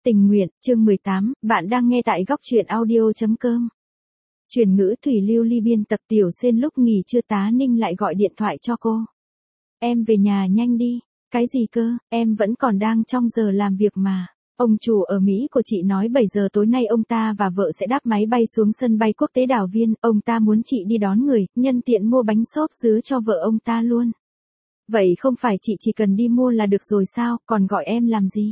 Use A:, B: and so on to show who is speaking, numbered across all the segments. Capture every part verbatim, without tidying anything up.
A: Tình nguyện, chương mười tám, bạn đang nghe tại góc truyện audio chấm com. Truyền ngữ Thủy Lưu Ly biên tập Tiểu Sên lúc nghỉ trưa Tá Ninh lại gọi điện thoại cho cô. Em về nhà nhanh đi. Cái gì cơ, em vẫn còn đang trong giờ làm việc mà. Ông chủ ở Mỹ của chị nói bảy giờ tối nay ông ta và vợ sẽ đáp máy bay xuống sân bay quốc tế Đào Viên. Ông ta muốn chị đi đón người, nhân tiện mua bánh xốp dứa cho vợ ông ta luôn. Vậy không phải chị chỉ cần đi mua là được rồi sao, còn gọi em làm gì?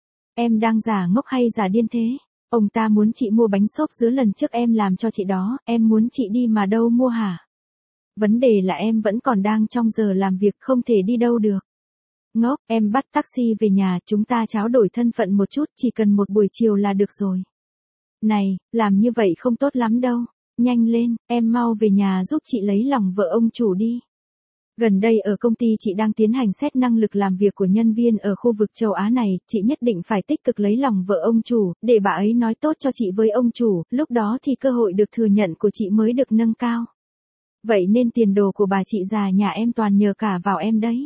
A: Em đang giả ngốc hay giả điên thế? Ông ta muốn chị mua bánh xốp dứa lần trước em làm cho chị đó, em muốn chị đi mà đâu mua hả? Vấn đề là em vẫn còn đang trong giờ làm việc không thể đi đâu được. Ngốc, em bắt taxi về nhà, chúng ta trao đổi thân phận một chút, chỉ cần một buổi chiều là được rồi. Này, làm như vậy không tốt lắm đâu. Nhanh lên, em mau về nhà giúp chị lấy lòng vợ ông chủ đi. Gần đây ở công ty chị đang tiến hành xét năng lực làm việc của nhân viên ở khu vực châu Á này, chị nhất định phải tích cực lấy lòng vợ ông chủ, để bà ấy nói tốt cho chị với ông chủ, lúc đó thì cơ hội được thừa nhận của chị mới được nâng cao. Vậy nên tiền đồ của bà chị già nhà em toàn nhờ cả vào em đấy.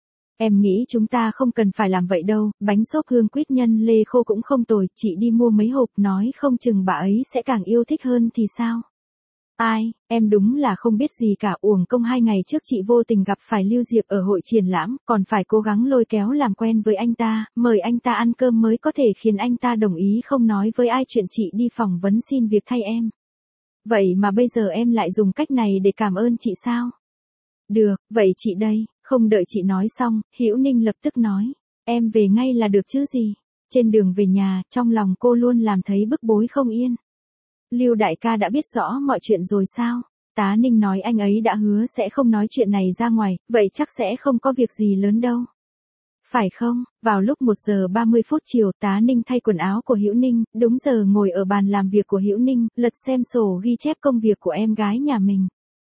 A: Em nghĩ chúng ta không cần phải làm vậy đâu, bánh xốp hương quýt nhân lê khô cũng không tồi, chị đi mua mấy hộp nói không chừng bà ấy sẽ càng yêu thích hơn thì sao? Ai, em đúng là không biết gì cả, uổng công hai ngày trước chị vô tình gặp phải Lưu Diệp ở hội triển lãm, còn phải cố gắng lôi kéo làm quen với anh ta, mời anh ta ăn cơm mới có thể khiến anh ta đồng ý không nói với ai chuyện chị đi phỏng vấn xin việc thay em. Vậy mà bây giờ em lại dùng cách này để cảm ơn chị sao? Được, vậy chị đây, không đợi chị nói xong, Hữu Ninh lập tức nói, em về ngay là được chứ gì? Trên đường về nhà, trong lòng cô luôn làm thấy bức bối không yên. Lưu đại ca đã biết rõ mọi chuyện rồi sao? Tá Ninh nói anh ấy đã hứa sẽ không nói chuyện này ra ngoài, vậy chắc sẽ không có việc gì lớn đâu. Phải không? Vào lúc một giờ ba mươi phút chiều, Tá Ninh thay quần áo của Hữu Ninh, đúng giờ ngồi ở bàn làm việc của Hữu Ninh, lật xem sổ ghi chép công việc của em gái nhà mình.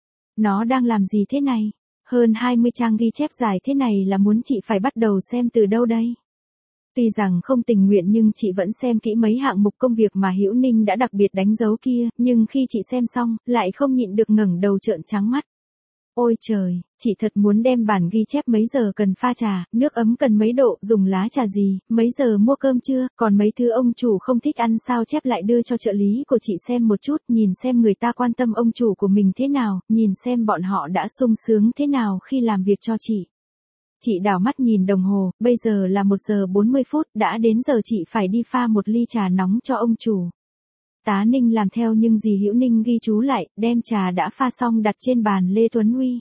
A: Nó đang làm gì thế này? Hơn hai mươi trang ghi chép dài thế này là muốn chị phải bắt đầu xem từ đâu đây? Tuy rằng không tình nguyện nhưng chị vẫn xem kỹ mấy hạng mục công việc mà Hữu Ninh đã đặc biệt đánh dấu kia, nhưng khi chị xem xong, lại không nhịn được ngẩng đầu trợn trắng mắt. Ôi trời, chị thật muốn đem bản ghi chép mấy giờ cần pha trà, nước ấm cần mấy độ, dùng lá trà gì, mấy giờ mua cơm trưa, còn mấy thứ ông chủ không thích ăn sao chép lại đưa cho trợ lý của chị xem một chút, nhìn xem người ta quan tâm ông chủ của mình thế nào, nhìn xem bọn họ đã sung sướng thế nào khi làm việc cho chị. Chị đảo mắt nhìn đồng hồ, bây giờ là một giờ bốn mươi phút, đã đến giờ chị phải đi pha một ly trà nóng cho ông chủ. Tá Ninh làm theo nhưng dì Hữu Ninh ghi chú lại, đem trà đã pha xong đặt trên bàn Lê Tuấn Huy.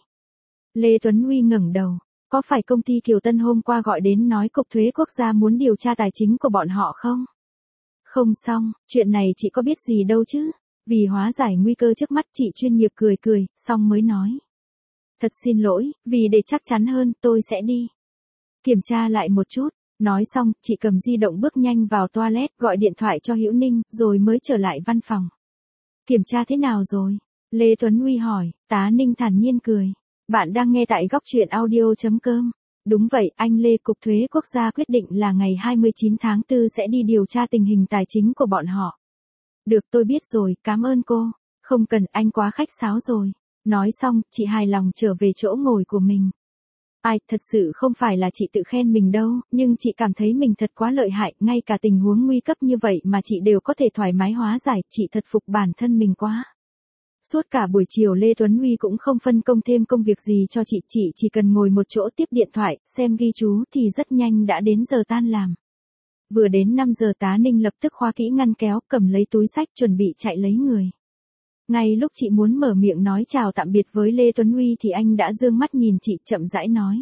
A: Lê Tuấn Huy ngẩng đầu, có phải công ty Kiều Tân hôm qua gọi đến nói Cục Thuế Quốc gia muốn điều tra tài chính của bọn họ không? Không xong, chuyện này chị có biết gì đâu chứ, vì hóa giải nguy cơ trước mắt chị chuyên nghiệp cười cười, xong mới nói. Thật xin lỗi, vì để chắc chắn hơn, tôi sẽ đi kiểm tra lại một chút. Nói xong, chị cầm di động bước nhanh vào toilet, gọi điện thoại cho Hữu Ninh, rồi mới trở lại văn phòng. Kiểm tra thế nào rồi? Lê Tuấn Huy hỏi. Tá Ninh thản nhiên cười. Bạn đang nghe tại góc truyện audio chấm com. Đúng vậy, anh Lê, Cục Thuế Quốc gia quyết định là ngày hai mươi chín tháng tư sẽ đi điều tra tình hình tài chính của bọn họ. Được, tôi biết rồi, cảm ơn cô. Không cần, anh quá khách sáo rồi. Nói xong, chị hài lòng trở về chỗ ngồi của mình. Ai, thật sự không phải là chị tự khen mình đâu, nhưng chị cảm thấy mình thật quá lợi hại, ngay cả tình huống nguy cấp như vậy mà chị đều có thể thoải mái hóa giải, chị thật phục bản thân mình quá. Suốt cả buổi chiều Lê Tuấn Huy cũng không phân công thêm công việc gì cho chị, chị chỉ cần ngồi một chỗ tiếp điện thoại, xem ghi chú thì rất nhanh đã đến giờ tan làm. Vừa đến năm giờ Tá Ninh lập tức khóa kỹ ngăn kéo, cầm lấy túi xách chuẩn bị chạy lấy người. Ngay lúc chị muốn mở miệng nói chào tạm biệt với Lê Tuấn Huy thì anh đã dương mắt nhìn chị chậm rãi nói.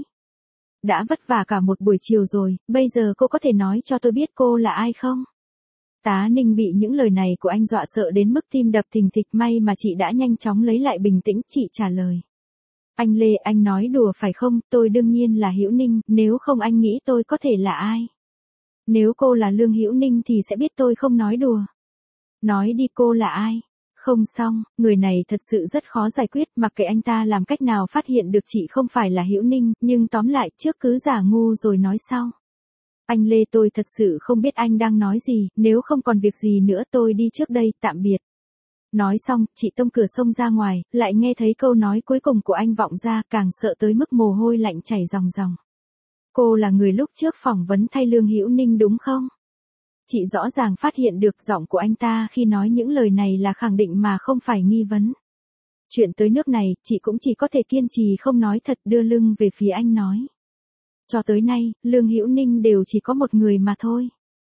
A: Đã vất vả cả một buổi chiều rồi, bây giờ cô có thể nói cho tôi biết cô là ai không? Tá Ninh bị những lời này của anh dọa sợ đến mức tim đập thình thịch, may mà chị đã nhanh chóng lấy lại bình tĩnh, chị trả lời. Anh Lê, anh nói đùa phải không, tôi đương nhiên là Hữu Ninh, nếu không anh nghĩ tôi có thể là ai? Nếu cô là Lương Hữu Ninh thì sẽ biết tôi không nói đùa. Nói đi, cô là ai? Không xong, người này thật sự rất khó giải quyết, mặc kệ anh ta làm cách nào phát hiện được chị không phải là Hữu Ninh, nhưng tóm lại trước cứ giả ngu rồi nói sau. Anh Lê, tôi thật sự không biết anh đang nói gì, nếu không còn việc gì nữa tôi đi trước đây, tạm biệt. Nói xong, chị tông cửa xông ra ngoài, lại nghe thấy câu nói cuối cùng của anh vọng ra, càng sợ tới mức mồ hôi lạnh chảy ròng ròng. Cô là người lúc trước phỏng vấn thay Lương Hữu Ninh đúng không? Chị rõ ràng phát hiện được giọng của anh ta khi nói những lời này là khẳng định mà không phải nghi vấn. Chuyện tới nước này, chị cũng chỉ có thể kiên trì không nói thật, đưa lưng về phía anh nói. Cho tới nay, Lương Hữu Ninh đều chỉ có một người mà thôi.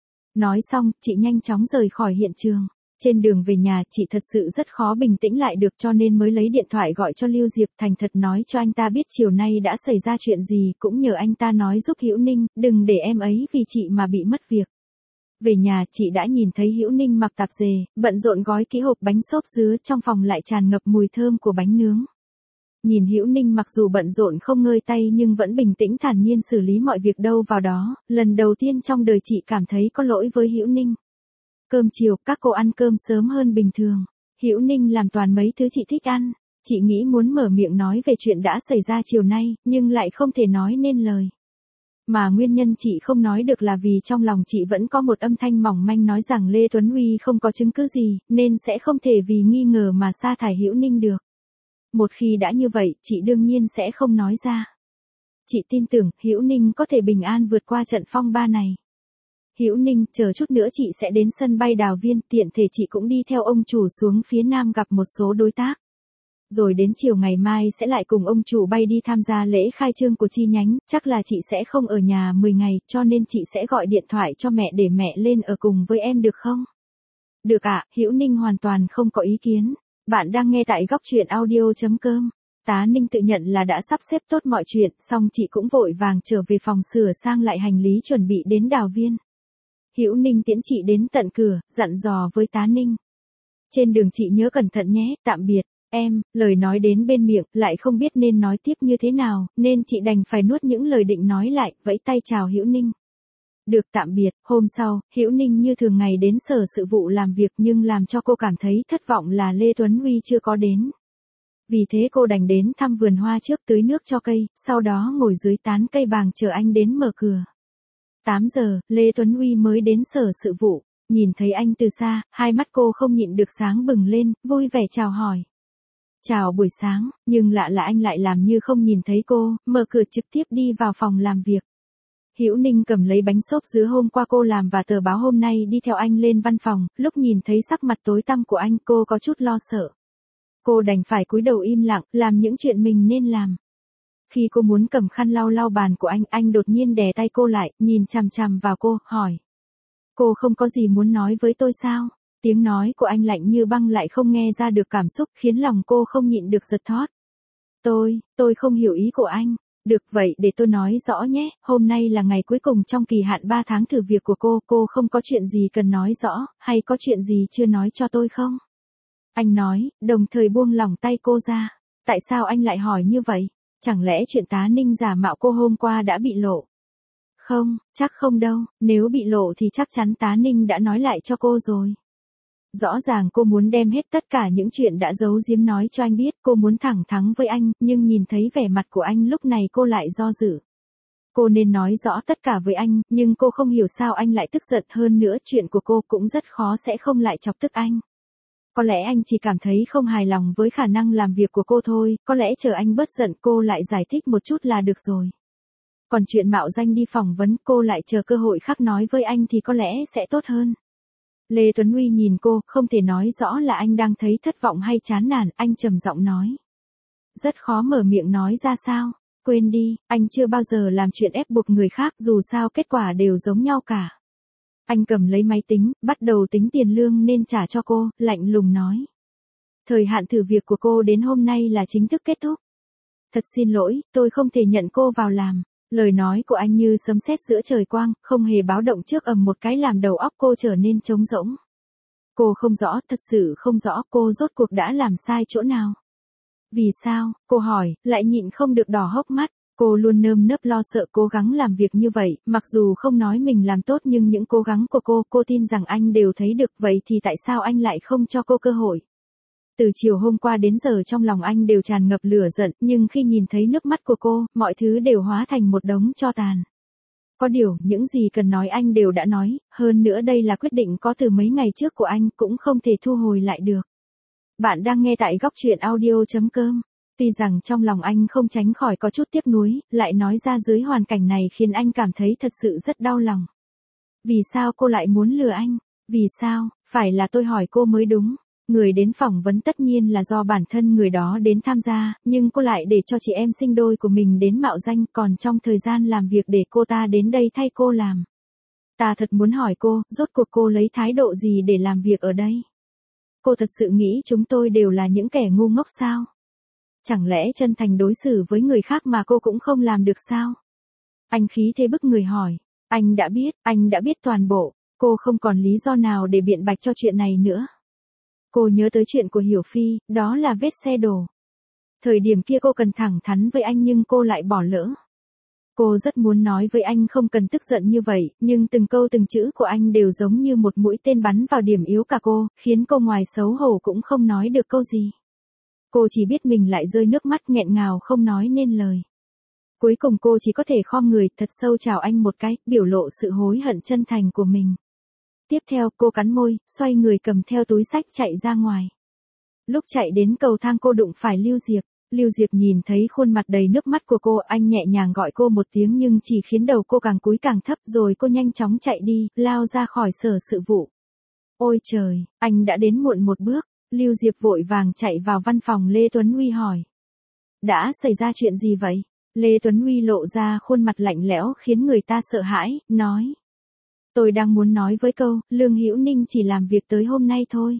A: Nói xong, chị nhanh chóng rời khỏi hiện trường. Trên đường về nhà, chị thật sự rất khó bình tĩnh lại được, cho nên mới lấy điện thoại gọi cho Lưu Diệp, thành thật nói cho anh ta biết chiều nay đã xảy ra chuyện gì, cũng nhờ anh ta nói giúp Hữu Ninh, đừng để em ấy vì chị mà bị mất việc. Về nhà, chị đã nhìn thấy Hữu Ninh mặc tạp dề, bận rộn gói kỹ hộp bánh xốp dứa, trong phòng lại tràn ngập mùi thơm của bánh nướng. Nhìn Hữu Ninh mặc dù bận rộn không ngơi tay nhưng vẫn bình tĩnh thản nhiên xử lý mọi việc đâu vào đó, lần đầu tiên trong đời chị cảm thấy có lỗi với Hữu Ninh. Cơm chiều, các cô ăn cơm sớm hơn bình thường. Hữu Ninh làm toàn mấy thứ chị thích ăn. Chị nghĩ muốn mở miệng nói về chuyện đã xảy ra chiều nay, nhưng lại không thể nói nên lời. Mà nguyên nhân chị không nói được là vì trong lòng chị vẫn có một âm thanh mỏng manh nói rằng Lê Tuấn Huy không có chứng cứ gì, nên sẽ không thể vì nghi ngờ mà sa thải Hữu Ninh được. Một khi đã như vậy, chị đương nhiên sẽ không nói ra. Chị tin tưởng Hữu Ninh có thể bình an vượt qua trận phong ba này. Hữu Ninh, chờ chút nữa chị sẽ đến sân bay Đào Viên, tiện thể chị cũng đi theo ông chủ xuống phía Nam gặp một số đối tác. Rồi đến chiều ngày mai sẽ lại cùng ông chủ bay đi tham gia lễ khai trương của chi nhánh, chắc là chị sẽ không ở nhà mười ngày, cho nên chị sẽ gọi điện thoại cho mẹ để mẹ lên ở cùng với em được không? Được ạ, à, Hữu Ninh hoàn toàn không có ý kiến. Bạn đang nghe tại góc truyện audio chấm com. Tá Ninh tự nhận là đã sắp xếp tốt mọi chuyện, xong chị cũng vội vàng trở về phòng sửa sang lại hành lý chuẩn bị đến Đào Viên. Hữu Ninh tiễn chị đến tận cửa, dặn dò với Tá Ninh. Trên đường chị nhớ cẩn thận nhé, tạm biệt, em, lời nói đến bên miệng, lại không biết nên nói tiếp như thế nào, nên chị đành phải nuốt những lời định nói lại, vẫy tay chào Hữu Ninh. Được, tạm biệt. Hôm sau, Hữu Ninh như thường ngày đến sở sự vụ làm việc, nhưng làm cho cô cảm thấy thất vọng là Lê Tuấn Huy chưa có đến. Vì thế cô đành đến thăm vườn hoa trước, tưới nước cho cây, sau đó ngồi dưới tán cây bàng chờ anh đến mở cửa. tám giờ, Lê Tuấn Huy mới đến sở sự vụ. Nhìn thấy anh từ xa, hai mắt cô không nhịn được sáng bừng lên, vui vẻ chào hỏi. Chào buổi sáng, nhưng lạ là anh lại làm như không nhìn thấy cô, mở cửa trực tiếp đi vào phòng làm việc. Hữu Ninh cầm lấy bánh xốp dứa hôm qua cô làm và tờ báo hôm nay đi theo anh lên văn phòng, lúc nhìn thấy sắc mặt tối tăm của anh cô có chút lo sợ. Cô đành phải cúi đầu im lặng, làm những chuyện mình nên làm. Khi cô muốn cầm khăn lau lau bàn của anh, anh đột nhiên đè tay cô lại, nhìn chằm chằm vào cô, hỏi. Cô không có gì muốn nói với tôi sao? Tiếng nói của anh lạnh như băng lại không nghe ra được cảm xúc, khiến lòng cô không nhịn được giật thót. Tôi, tôi không hiểu ý của anh. Được vậy để tôi nói rõ nhé, hôm nay là ngày cuối cùng trong kỳ hạn ba tháng thử việc của cô, cô không có chuyện gì cần nói rõ, hay có chuyện gì chưa nói cho tôi không? Anh nói, đồng thời buông lỏng tay cô ra. Tại sao anh lại hỏi như vậy? Chẳng lẽ chuyện Tá Ninh giả mạo cô hôm qua đã bị lộ? Không, chắc không đâu, nếu bị lộ thì chắc chắn Tá Ninh đã nói lại cho cô rồi. Rõ ràng cô muốn đem hết tất cả những chuyện đã giấu giếm nói cho anh biết, cô muốn thẳng thắn với anh, nhưng nhìn thấy vẻ mặt của anh lúc này cô lại do dự. Cô nên nói rõ tất cả với anh, nhưng cô không hiểu sao anh lại tức giận, hơn nữa chuyện của cô cũng rất khó sẽ không lại chọc tức anh. Có lẽ anh chỉ cảm thấy không hài lòng với khả năng làm việc của cô thôi, có lẽ chờ anh bớt giận cô lại giải thích một chút là được rồi. Còn chuyện mạo danh đi phỏng vấn cô lại chờ cơ hội khác nói với anh thì có lẽ sẽ tốt hơn. Lê Tuấn Huy nhìn cô, không thể nói rõ là anh đang thấy thất vọng hay chán nản, anh trầm giọng nói. Rất khó mở miệng nói ra sao, quên đi, anh chưa bao giờ làm chuyện ép buộc người khác, dù sao kết quả đều giống nhau cả. Anh cầm lấy máy tính, bắt đầu tính tiền lương nên trả cho cô, lạnh lùng nói. Thời hạn thử việc của cô đến hôm nay là chính thức kết thúc. Thật xin lỗi, tôi không thể nhận cô vào làm. Lời nói của anh như sấm sét giữa trời quang, không hề báo động trước, ầm một cái làm đầu óc cô trở nên trống rỗng. Cô không rõ, thật sự không rõ cô rốt cuộc đã làm sai chỗ nào. Vì sao, cô hỏi, lại nhịn không được đỏ hốc mắt. Cô luôn nơm nớp lo sợ cố gắng làm việc như vậy, mặc dù không nói mình làm tốt nhưng những cố gắng của cô, cô tin rằng anh đều thấy được, vậy thì tại sao anh lại không cho cô cơ hội? Từ chiều hôm qua đến giờ trong lòng anh đều tràn ngập lửa giận, nhưng khi nhìn thấy nước mắt của cô, mọi thứ đều hóa thành một đống tro tàn. Có điều, những gì cần nói anh đều đã nói, hơn nữa đây là quyết định có từ mấy ngày trước của anh, cũng không thể thu hồi lại được. Bạn đang nghe tại góc truyện audio chấm com. Tuy rằng trong lòng anh không tránh khỏi có chút tiếc nuối, lại nói ra dưới hoàn cảnh này khiến anh cảm thấy thật sự rất đau lòng. Vì sao cô lại muốn lừa anh? Vì sao? Phải là tôi hỏi cô mới đúng. Người đến phỏng vấn tất nhiên là do bản thân người đó đến tham gia, nhưng cô lại để cho chị em sinh đôi của mình đến mạo danh, còn trong thời gian làm việc để cô ta đến đây thay cô làm. Ta thật muốn hỏi cô, rốt cuộc cô lấy thái độ gì để làm việc ở đây? Cô thật sự nghĩ chúng tôi đều là những kẻ ngu ngốc sao? Chẳng lẽ chân thành đối xử với người khác mà cô cũng không làm được sao? Anh khí thế bức người hỏi. Anh đã biết, anh đã biết toàn bộ, cô không còn lý do nào để biện bạch cho chuyện này nữa. Cô nhớ tới chuyện của Hiểu Phi, đó là vết xe đổ. Thời điểm kia cô cần thẳng thắn với anh nhưng cô lại bỏ lỡ. Cô rất muốn nói với anh không cần tức giận như vậy, nhưng từng câu từng chữ của anh đều giống như một mũi tên bắn vào điểm yếu cả cô, khiến cô ngoài xấu hổ cũng không nói được câu gì. Cô chỉ biết mình lại rơi nước mắt nghẹn ngào không nói nên lời. Cuối cùng cô chỉ có thể khom người thật sâu chào anh một cái, biểu lộ sự hối hận chân thành của mình. Tiếp theo cô cắn môi, xoay người cầm theo túi xách chạy ra ngoài. Lúc chạy đến cầu thang cô đụng phải Lưu Diệp. Lưu Diệp nhìn thấy khuôn mặt đầy nước mắt của cô, anh nhẹ nhàng gọi cô một tiếng nhưng chỉ khiến đầu cô càng cúi càng thấp, rồi cô nhanh chóng chạy đi, lao ra khỏi sở sự vụ. Ôi trời, anh đã đến muộn một bước. Lưu Diệp vội vàng chạy vào văn phòng Lê Tuấn Huy hỏi. Đã xảy ra chuyện gì vậy? Lê Tuấn Huy lộ ra khuôn mặt lạnh lẽo khiến người ta sợ hãi, nói. Tôi đang muốn nói với câu, Lương Hữu Ninh chỉ làm việc tới hôm nay thôi.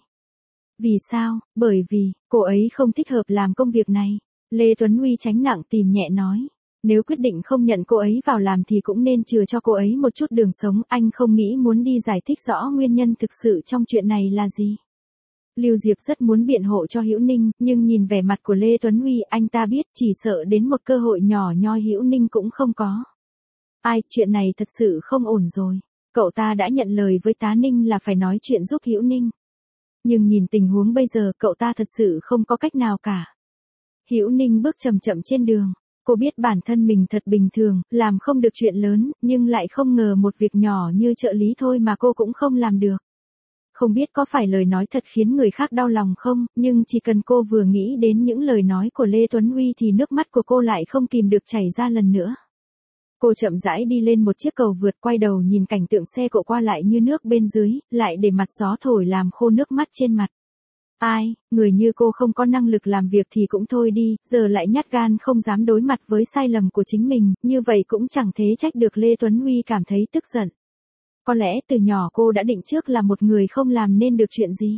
A: Vì sao? Bởi vì, cô ấy không thích hợp làm công việc này. Lê Tuấn Huy tránh nặng tìm nhẹ nói. Nếu quyết định không nhận cô ấy vào làm thì cũng nên chừa cho cô ấy một chút đường sống. Anh không nghĩ muốn đi giải thích rõ nguyên nhân thực sự trong chuyện này là gì. Lưu Diệp rất muốn biện hộ cho Hữu Ninh, nhưng nhìn vẻ mặt của Lê Tuấn Huy anh ta biết chỉ sợ đến một cơ hội nhỏ nhoi Hữu Ninh cũng không có. Ai, chuyện này thật sự không ổn rồi. Cậu ta đã nhận lời với Tá Ninh là phải nói chuyện giúp Hữu Ninh. Nhưng nhìn tình huống bây giờ cậu ta thật sự không có cách nào cả. Hữu Ninh bước chậm chậm trên đường. Cô biết bản thân mình thật bình thường, làm không được chuyện lớn, nhưng lại không ngờ một việc nhỏ như trợ lý thôi mà cô cũng không làm được. Không biết có phải lời nói thật khiến người khác đau lòng không, nhưng chỉ cần cô vừa nghĩ đến những lời nói của Lê Tuấn Huy thì nước mắt của cô lại không kìm được chảy ra lần nữa. Cô chậm rãi đi lên một chiếc cầu vượt, quay đầu nhìn cảnh tượng xe cộ qua lại như nước bên dưới, lại để mặt gió thổi làm khô nước mắt trên mặt. Ai, người như cô không có năng lực làm việc thì cũng thôi đi, giờ lại nhát gan không dám đối mặt với sai lầm của chính mình, như vậy cũng chẳng thế trách được Lê Tuấn Huy cảm thấy tức giận. Có lẽ từ nhỏ cô đã định trước là một người không làm nên được chuyện gì.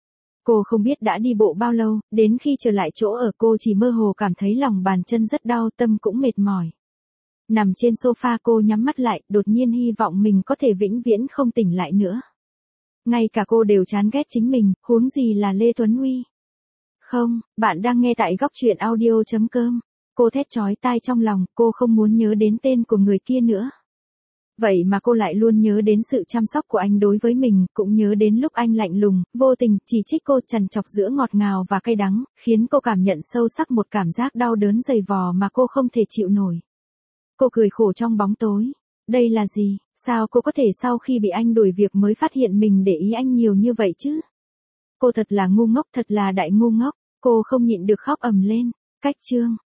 A: Cô không biết đã đi bộ bao lâu, đến khi trở lại chỗ ở cô chỉ mơ hồ cảm thấy lòng bàn chân rất đau, tâm cũng mệt mỏi. Nằm trên sofa cô nhắm mắt lại, đột nhiên hy vọng mình có thể vĩnh viễn không tỉnh lại nữa. Ngay cả cô đều chán ghét chính mình, huống gì là Lê Tuấn Huy. Không, bạn đang nghe tại góc truyện audio chấm com. Cô thét chói tai trong lòng, cô không muốn nhớ đến tên của người kia nữa. Vậy mà cô lại luôn nhớ đến sự chăm sóc của anh đối với mình, cũng nhớ đến lúc anh lạnh lùng, vô tình, chỉ trích cô, trằn trọc giữa ngọt ngào và cay đắng, khiến cô cảm nhận sâu sắc một cảm giác đau đớn dày vò mà cô không thể chịu nổi. Cô cười khổ trong bóng tối. Đây là gì? Sao cô có thể sau khi bị anh đuổi việc mới phát hiện mình để ý anh nhiều như vậy chứ? Cô thật là ngu ngốc, thật là đại ngu ngốc. Cô không nhịn được khóc ầm lên. Cách chương.